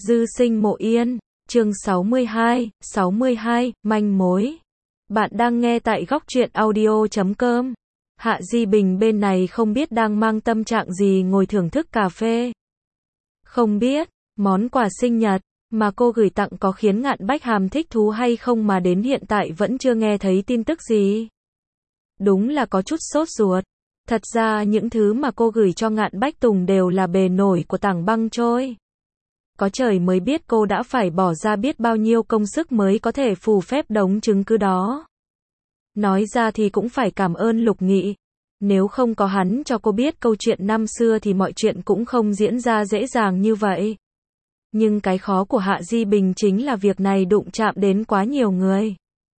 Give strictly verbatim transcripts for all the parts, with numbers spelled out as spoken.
Dư sinh mộ yên, chương sáu mươi hai, sáu mươi hai, manh mối. Bạn đang nghe tại góc truyện audio chấm com. Hạ Di Bình bên này không biết đang mang tâm trạng gì ngồi thưởng thức cà phê. Không biết, món quà sinh nhật mà cô gửi tặng có khiến Ngạn Bách Hàm thích thú hay không mà đến hiện tại vẫn chưa nghe thấy tin tức gì. Đúng là có chút sốt ruột. Thật ra những thứ mà cô gửi cho Ngạn Bách Tùng đều là bề nổi của tảng băng trôi. Có trời mới biết cô đã phải bỏ ra biết bao nhiêu công sức mới có thể phù phép đống chứng cứ đó. Nói ra thì cũng phải cảm ơn Lục Nghị. Nếu không có hắn cho cô biết câu chuyện năm xưa thì mọi chuyện cũng không diễn ra dễ dàng như vậy. Nhưng cái khó của Hạ Di Bình chính là việc này đụng chạm đến quá nhiều người.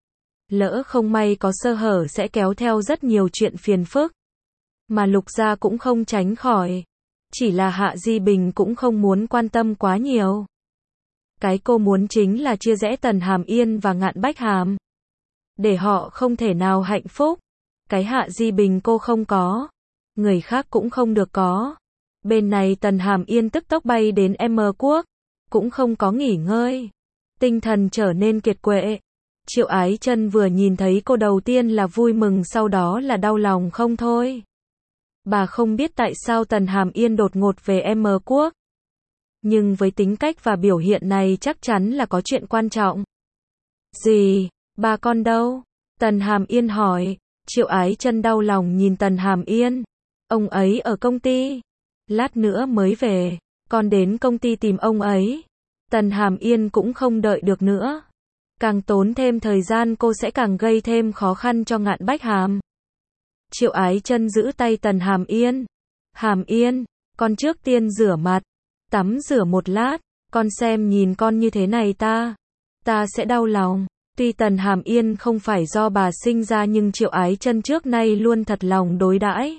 Lỡ không may có sơ hở sẽ kéo theo rất nhiều chuyện phiền phức. Mà Lục gia cũng không tránh khỏi. Chỉ là Hạ Di Bình cũng không muốn quan tâm quá nhiều. Cái cô muốn chính là chia rẽ Tần Hàm Yên và Ngạn Bách Hàm. Để họ không thể nào hạnh phúc. Cái Hạ Di Bình cô không có. Người khác cũng không được có. Bên này Tần Hàm Yên tức tốc bay đến M Quốc. Cũng không có nghỉ ngơi. Tinh thần trở nên kiệt quệ. Triệu Ái Chân vừa nhìn thấy cô đầu tiên là vui mừng, sau đó là đau lòng không thôi. Bà không biết tại sao Tần Hàm Yên đột ngột về M Quốc. Nhưng với tính cách và biểu hiện này chắc chắn là có chuyện quan trọng. Gì? Ba con đâu? Tần Hàm Yên hỏi. Triệu Ái Chân đau lòng nhìn Tần Hàm Yên. Ông ấy ở công ty. Lát nữa mới về. Con đến công ty tìm ông ấy. Tần Hàm Yên cũng không đợi được nữa. Càng tốn thêm thời gian cô sẽ càng gây thêm khó khăn cho Ngạn Bách Hàm. Triệu Ái Chân giữ tay Tần Hàm Yên. Hàm Yên, con trước tiên rửa mặt. Tắm rửa một lát. Con xem nhìn con như thế này ta. Ta sẽ đau lòng. Tuy Tần Hàm Yên không phải do bà sinh ra nhưng Triệu Ái Chân trước nay luôn thật lòng đối đãi.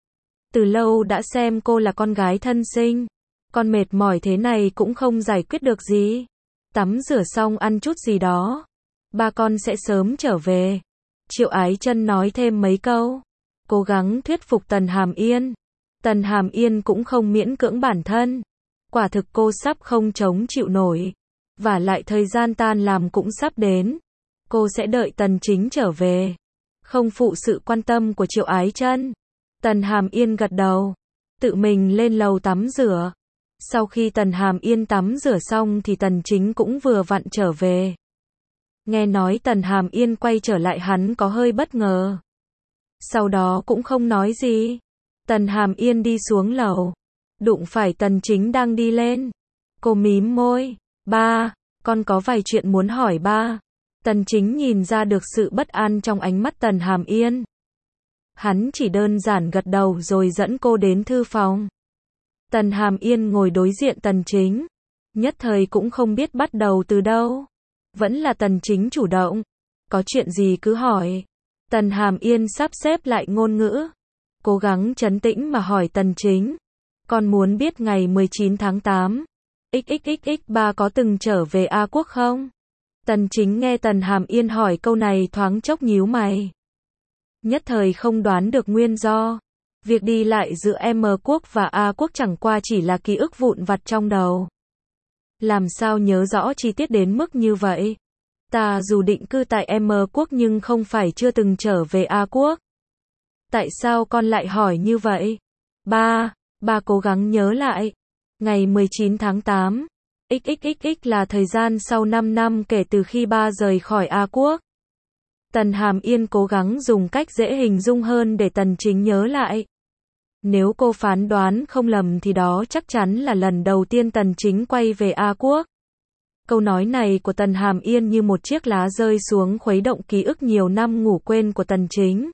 Từ lâu đã xem cô là con gái thân sinh. Con mệt mỏi thế này cũng không giải quyết được gì. Tắm rửa xong ăn chút gì đó. Ba con sẽ sớm trở về. Triệu Ái Chân nói thêm mấy câu. Cố gắng thuyết phục Tần Hàm Yên. Tần Hàm Yên cũng không miễn cưỡng bản thân. Quả thực cô sắp không chống chịu nổi. Và lại thời gian tan làm cũng sắp đến. Cô sẽ đợi Tần Chính trở về. Không phụ sự quan tâm của Triệu Ái Chân. Tần Hàm Yên gật đầu. Tự mình lên lầu tắm rửa. Sau khi Tần Hàm Yên tắm rửa xong thì Tần Chính cũng vừa vặn trở về. Nghe nói Tần Hàm Yên quay trở lại hắn có hơi bất ngờ. Sau đó cũng không nói gì. Tần Hàm Yên đi xuống lầu. Đụng phải Tần Chính đang đi lên. Cô mím môi. Ba, con có vài chuyện muốn hỏi ba. Tần Chính nhìn ra được sự bất an trong ánh mắt Tần Hàm Yên. Hắn chỉ đơn giản gật đầu rồi dẫn cô đến thư phòng. Tần Hàm Yên ngồi đối diện Tần Chính. Nhất thời cũng không biết bắt đầu từ đâu. Vẫn là Tần Chính chủ động. Có chuyện gì cứ hỏi. Tần Hàm Yên sắp xếp lại ngôn ngữ. Cố gắng trấn tĩnh mà hỏi Tần Chính. Con muốn biết ngày mười chín tháng tám. xxxx ba có từng trở về A Quốc không? Tần Chính nghe Tần Hàm Yên hỏi câu này thoáng chốc nhíu mày. Nhất thời không đoán được nguyên do. Việc đi lại giữa M Quốc và A Quốc chẳng qua chỉ là ký ức vụn vặt trong đầu. Làm sao nhớ rõ chi tiết đến mức như vậy? Ta dù định cư tại M Quốc nhưng không phải chưa từng trở về A Quốc. Tại sao con lại hỏi như vậy? Ba, ba cố gắng nhớ lại. Ngày mười chín tháng tám. xxxx là thời gian sau năm năm kể từ khi ba rời khỏi A Quốc. Tần Hàm Yên cố gắng dùng cách dễ hình dung hơn để Tần Chính nhớ lại. Nếu cô phán đoán không lầm thì đó chắc chắn là lần đầu tiên Tần Chính quay về A Quốc. Câu nói này của Tần Hàm Yên như một chiếc lá rơi xuống khuấy động ký ức nhiều năm ngủ quên của Tần Chính.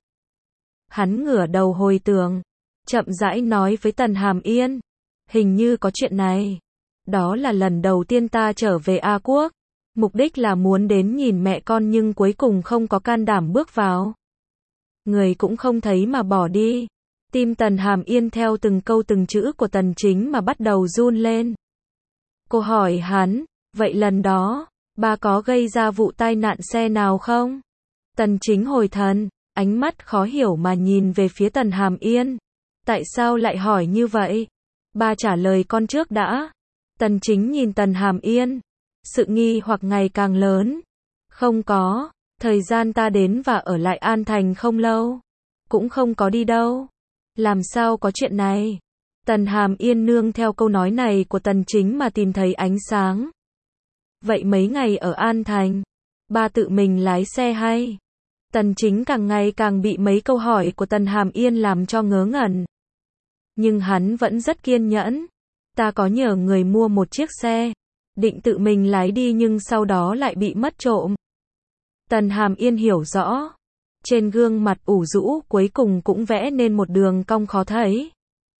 Hắn ngửa đầu hồi tưởng, chậm rãi nói với Tần Hàm Yên. Hình như có chuyện này. Đó là lần đầu tiên ta trở về A Quốc. Mục đích là muốn đến nhìn mẹ con nhưng cuối cùng không có can đảm bước vào. Người cũng không thấy mà bỏ đi. Tim Tần Hàm Yên theo từng câu từng chữ của Tần Chính mà bắt đầu run lên. Cô hỏi hắn, vậy lần đó, ba có gây ra vụ tai nạn xe nào không? Tần Chính hồi thần, ánh mắt khó hiểu mà nhìn về phía Tần Hàm Yên. Tại sao lại hỏi như vậy? Ba trả lời con trước đã. Tần Chính nhìn Tần Hàm Yên. Sự nghi hoặc ngày càng lớn. Không có, thời gian ta đến và ở lại An Thành không lâu. Cũng không có đi đâu. Làm sao có chuyện này? Tần Hàm Yên nương theo câu nói này của Tần Chính mà tìm thấy ánh sáng. Vậy mấy ngày ở An Thành, ba tự mình lái xe hay? Tần Chính càng ngày càng bị mấy câu hỏi của Tần Hàm Yên làm cho ngớ ngẩn. Nhưng hắn vẫn rất kiên nhẫn. Ta có nhờ người mua một chiếc xe, định tự mình lái đi nhưng sau đó lại bị mất trộm. Tần Hàm Yên hiểu rõ. Trên gương mặt ủ rũ cuối cùng cũng vẽ nên một đường cong khó thấy.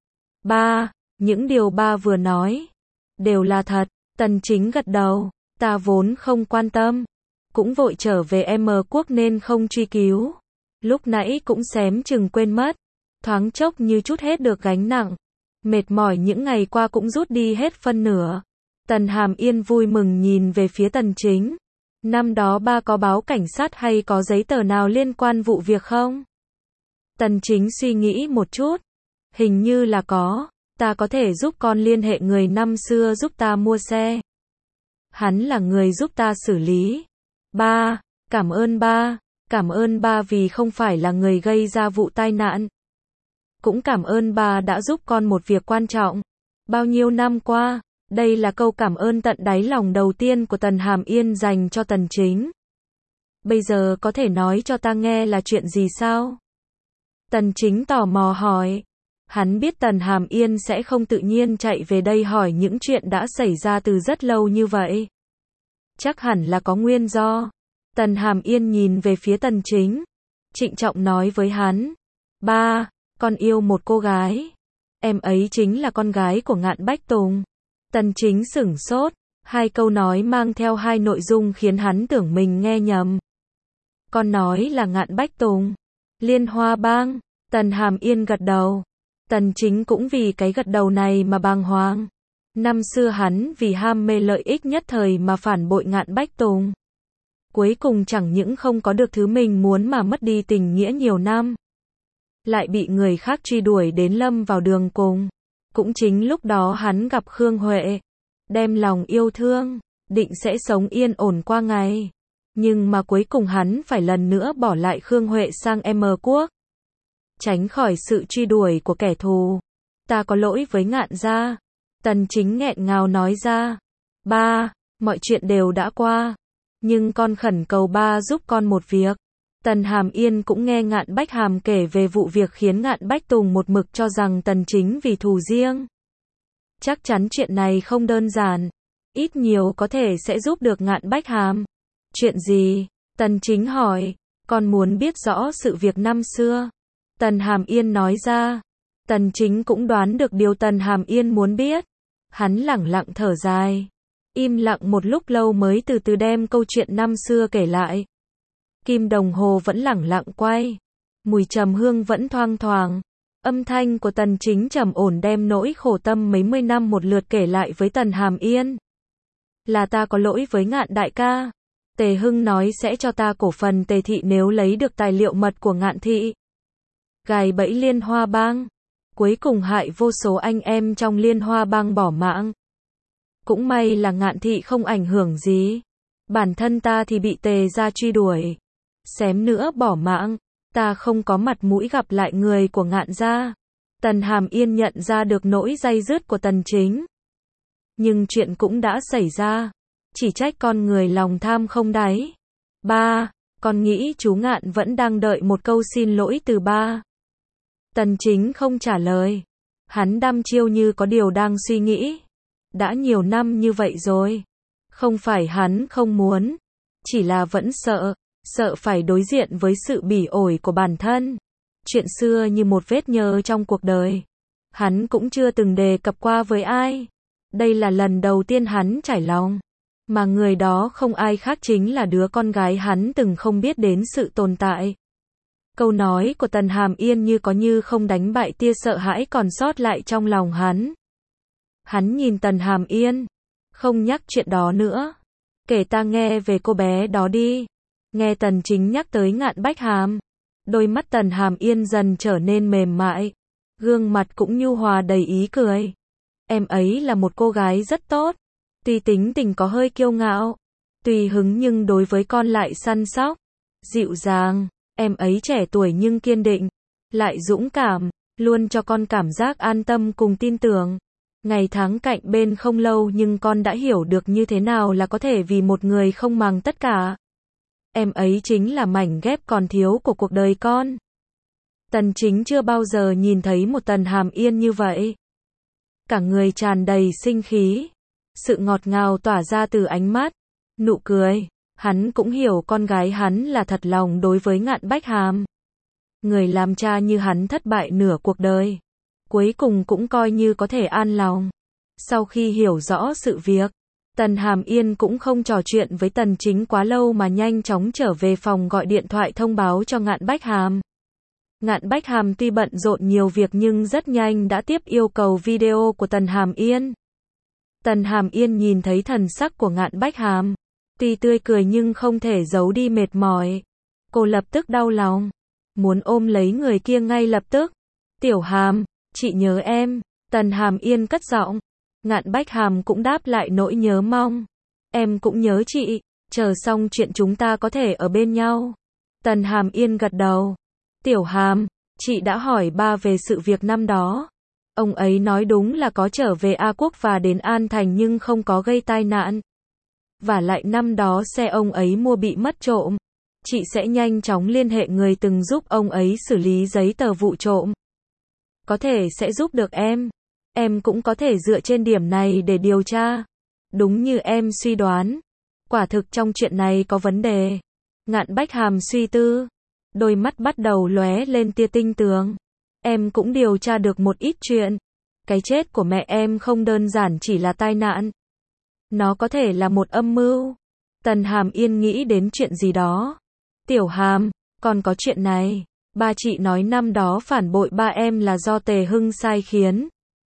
Ba, những điều ba vừa nói, đều là thật. Tần Chính gật đầu. Ta vốn không quan tâm. Cũng vội trở về M quốc nên không truy cứu. Lúc nãy cũng xém chừng quên mất. Thoáng chốc như chút hết được gánh nặng. Mệt mỏi những ngày qua cũng rút đi hết phân nửa. Tần Hàm Yên vui mừng nhìn về phía Tần Chính. Năm đó ba có báo cảnh sát hay có giấy tờ nào liên quan vụ việc không? Tần Chính suy nghĩ một chút. Hình như là có. Ta có thể giúp con liên hệ người năm xưa giúp ta mua xe. Hắn là người giúp ta xử lý. Ba, cảm ơn ba. Cảm ơn ba vì không phải là người gây ra vụ tai nạn. Cũng cảm ơn ba đã giúp con một việc quan trọng. Bao nhiêu năm qua, đây là câu cảm ơn tận đáy lòng đầu tiên của Tần Hàm Yên dành cho Tần Chính. Bây giờ có thể nói cho ta nghe là chuyện gì sao? Tần Chính tò mò hỏi. Hắn biết Tần Hàm Yên sẽ không tự nhiên chạy về đây hỏi những chuyện đã xảy ra từ rất lâu như vậy. Chắc hẳn là có nguyên do. Tần Hàm Yên nhìn về phía Tần Chính. Trịnh trọng nói với hắn. Ba, con yêu một cô gái. Em ấy chính là con gái của Ngạn Bách Tùng. Tần Chính sửng sốt. Hai câu nói mang theo hai nội dung khiến hắn tưởng mình nghe nhầm. Con nói là Ngạn Bách Tùng. Liên Hoa Bang. Tần Hàm Yên gật đầu. Tần Chính cũng vì cái gật đầu này mà bàng hoàng. Năm xưa hắn vì ham mê lợi ích nhất thời mà phản bội Ngạn Bách Tùng. Cuối cùng chẳng những không có được thứ mình muốn mà mất đi tình nghĩa nhiều năm. Lại bị người khác truy đuổi đến lâm vào đường cùng. Cũng chính lúc đó hắn gặp Khương Huệ. Đem lòng yêu thương, định sẽ sống yên ổn qua ngày. Nhưng mà cuối cùng hắn phải lần nữa bỏ lại Khương Huệ sang M quốc. Tránh khỏi sự truy đuổi của kẻ thù. Ta có lỗi với Ngạn gia. Tần Chính nghẹn ngào nói ra. Ba, mọi chuyện đều đã qua. Nhưng con khẩn cầu ba giúp con một việc. Tần Hàm Yên cũng nghe Ngạn Bách Hàm kể về vụ việc khiến Ngạn Bách Tùng một mực cho rằng Tần Chính vì thù riêng. Chắc chắn chuyện này không đơn giản. Ít nhiều có thể sẽ giúp được Ngạn Bách Hàm. Chuyện gì? Tần Chính hỏi. Con muốn biết rõ sự việc năm xưa. Tần Hàm Yên nói ra. Tần Chính cũng đoán được điều Tần Hàm Yên muốn biết. Hắn lẳng lặng thở dài. Im lặng một lúc lâu mới từ từ đem câu chuyện năm xưa kể lại. Kim đồng hồ vẫn lẳng lặng quay. Mùi trầm hương vẫn thoang thoảng. Âm thanh của Tần Chính trầm ổn đem nỗi khổ tâm mấy mươi năm một lượt kể lại với Tần Hàm Yên. Là ta có lỗi với Ngạn đại ca. Tề Hưng nói sẽ cho ta cổ phần Tề thị nếu lấy được tài liệu mật của Ngạn thị. Gài bẫy Liên Hoa Bang. Cuối cùng hại vô số anh em trong Liên Hoa Bang bỏ mạng. Cũng may là Ngạn thị không ảnh hưởng gì. Bản thân ta thì bị Tề gia truy đuổi. Xém nữa bỏ mạng. Ta không có mặt mũi gặp lại người của Ngạn gia. Tần Hàm Yên nhận ra được nỗi day dứt của Tần Chính. Nhưng chuyện cũng đã xảy ra. Chỉ trách con người lòng tham không đáy. Ba, con nghĩ chú Ngạn vẫn đang đợi một câu xin lỗi từ ba. Tần Chính không trả lời. Hắn đăm chiêu như có điều đang suy nghĩ. Đã nhiều năm như vậy rồi. Không phải hắn không muốn. Chỉ là vẫn sợ. Sợ phải đối diện với sự bỉ ổi của bản thân. Chuyện xưa như một vết nhơ trong cuộc đời. Hắn cũng chưa từng đề cập qua với ai. Đây là lần đầu tiên hắn trải lòng. Mà người đó không ai khác chính là đứa con gái hắn từng không biết đến sự tồn tại. Câu nói của Tần Hàm Yên như có như không đánh bại tia sợ hãi còn sót lại trong lòng hắn. Hắn nhìn Tần Hàm Yên. Không nhắc chuyện đó nữa. Kể ta nghe về cô bé đó đi. Nghe Tần Chính nhắc tới Ngạn Bách Hàm. Đôi mắt Tần Hàm Yên dần trở nên mềm mại. Gương mặt cũng nhu hòa đầy ý cười. Em ấy là một cô gái rất tốt. Tuy tính tình có hơi kiêu ngạo, tùy hứng nhưng đối với con lại săn sóc, dịu dàng. Em ấy trẻ tuổi nhưng kiên định, lại dũng cảm, luôn cho con cảm giác an tâm cùng tin tưởng. Ngày tháng cạnh bên không lâu nhưng con đã hiểu được như thế nào là có thể vì một người không màng tất cả. Em ấy chính là mảnh ghép còn thiếu của cuộc đời con. Tần Chính chưa bao giờ nhìn thấy một Tần Hàm Yên như vậy. Cả người tràn đầy sinh khí, sự ngọt ngào tỏa ra từ ánh mắt, nụ cười. Hắn cũng hiểu con gái hắn là thật lòng đối với Ngạn Bách Hàm. Người làm cha như hắn thất bại nửa cuộc đời, cuối cùng cũng coi như có thể an lòng. Sau khi hiểu rõ sự việc, Tần Hàm Yên cũng không trò chuyện với Tần Chính quá lâu mà nhanh chóng trở về phòng gọi điện thoại thông báo cho Ngạn Bách Hàm. Ngạn Bách Hàm tuy bận rộn nhiều việc nhưng rất nhanh đã tiếp yêu cầu video của Tần Hàm Yên. Tần Hàm Yên nhìn thấy thần sắc của Ngạn Bách Hàm, tuy tươi cười nhưng không thể giấu đi mệt mỏi. Cô lập tức đau lòng, muốn ôm lấy người kia ngay lập tức. Tiểu Hàm, chị nhớ em. Tần Hàm Yên cất giọng. Ngạn Bách Hàm cũng đáp lại nỗi nhớ mong. Em cũng nhớ chị, chờ xong chuyện chúng ta có thể ở bên nhau. Tần Hàm Yên gật đầu. Tiểu Hàm, chị đã hỏi ba về sự việc năm đó. Ông ấy nói đúng là có trở về A Quốc và đến An Thành nhưng không có gây tai nạn. Và lại năm đó xe ông ấy mua bị mất trộm. Chị sẽ nhanh chóng liên hệ người từng giúp ông ấy xử lý giấy tờ vụ trộm. Có thể sẽ giúp được em. Em cũng có thể dựa trên điểm này để điều tra. Đúng như em suy đoán. Quả thực trong chuyện này có vấn đề. Ngạn Bách Hàm suy tư. Đôi mắt bắt đầu lóe lên tia tinh tường. Em cũng điều tra được một ít chuyện. Cái chết của mẹ em không đơn giản chỉ là tai nạn. Nó có thể là một âm mưu. Tần Hàm Yên nghĩ đến chuyện gì đó. Tiểu Hàm, còn có chuyện này. Ba chị nói năm đó phản bội ba em là do Tề Hưng sai khiến.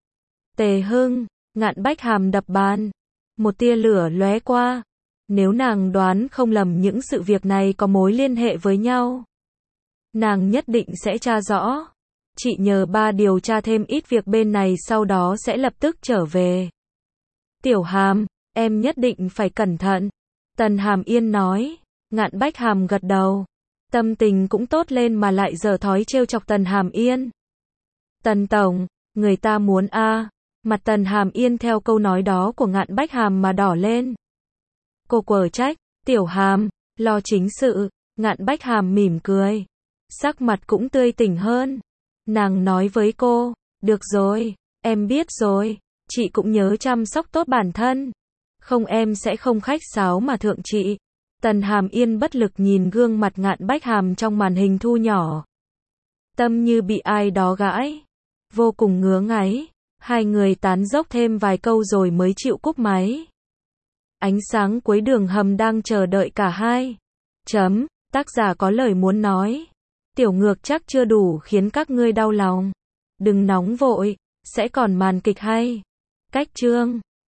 Tề Hưng, Ngạn Bách Hàm đập bàn. Một tia lửa lóe qua. Nếu nàng đoán không lầm những sự việc này có mối liên hệ với nhau, nàng nhất định sẽ tra rõ. Chị nhờ ba điều tra thêm ít việc bên này sau đó sẽ lập tức trở về. Tiểu Hàm, em nhất định phải cẩn thận. Tần Hàm Yên nói. Ngạn Bách Hàm gật đầu. Tâm tình cũng tốt lên mà lại dở thói trêu chọc Tần Hàm Yên. Tần Tổng, người ta muốn a à. Mặt Tần Hàm Yên theo câu nói đó của Ngạn Bách Hàm mà đỏ lên. Cô quở trách. Tiểu Hàm, lo chính sự. Ngạn Bách Hàm mỉm cười. Sắc mặt cũng tươi tỉnh hơn. Nàng nói với cô. Được rồi, em biết rồi. Chị cũng nhớ chăm sóc tốt bản thân. Không em sẽ không khách sáo mà thượng chị. Tần Hàm Yên bất lực nhìn gương mặt Ngạn Bách Hàm trong màn hình thu nhỏ. Tâm như bị ai đó gãi. Vô cùng ngứa ngáy. Hai người tán dốc thêm vài câu rồi mới chịu cúp máy. Ánh sáng cuối đường hầm đang chờ đợi cả hai. Chấm, tác giả có lời muốn nói. Tiểu ngược chắc chưa đủ khiến các ngươi đau lòng. Đừng nóng vội, sẽ còn màn kịch hay. Cách chương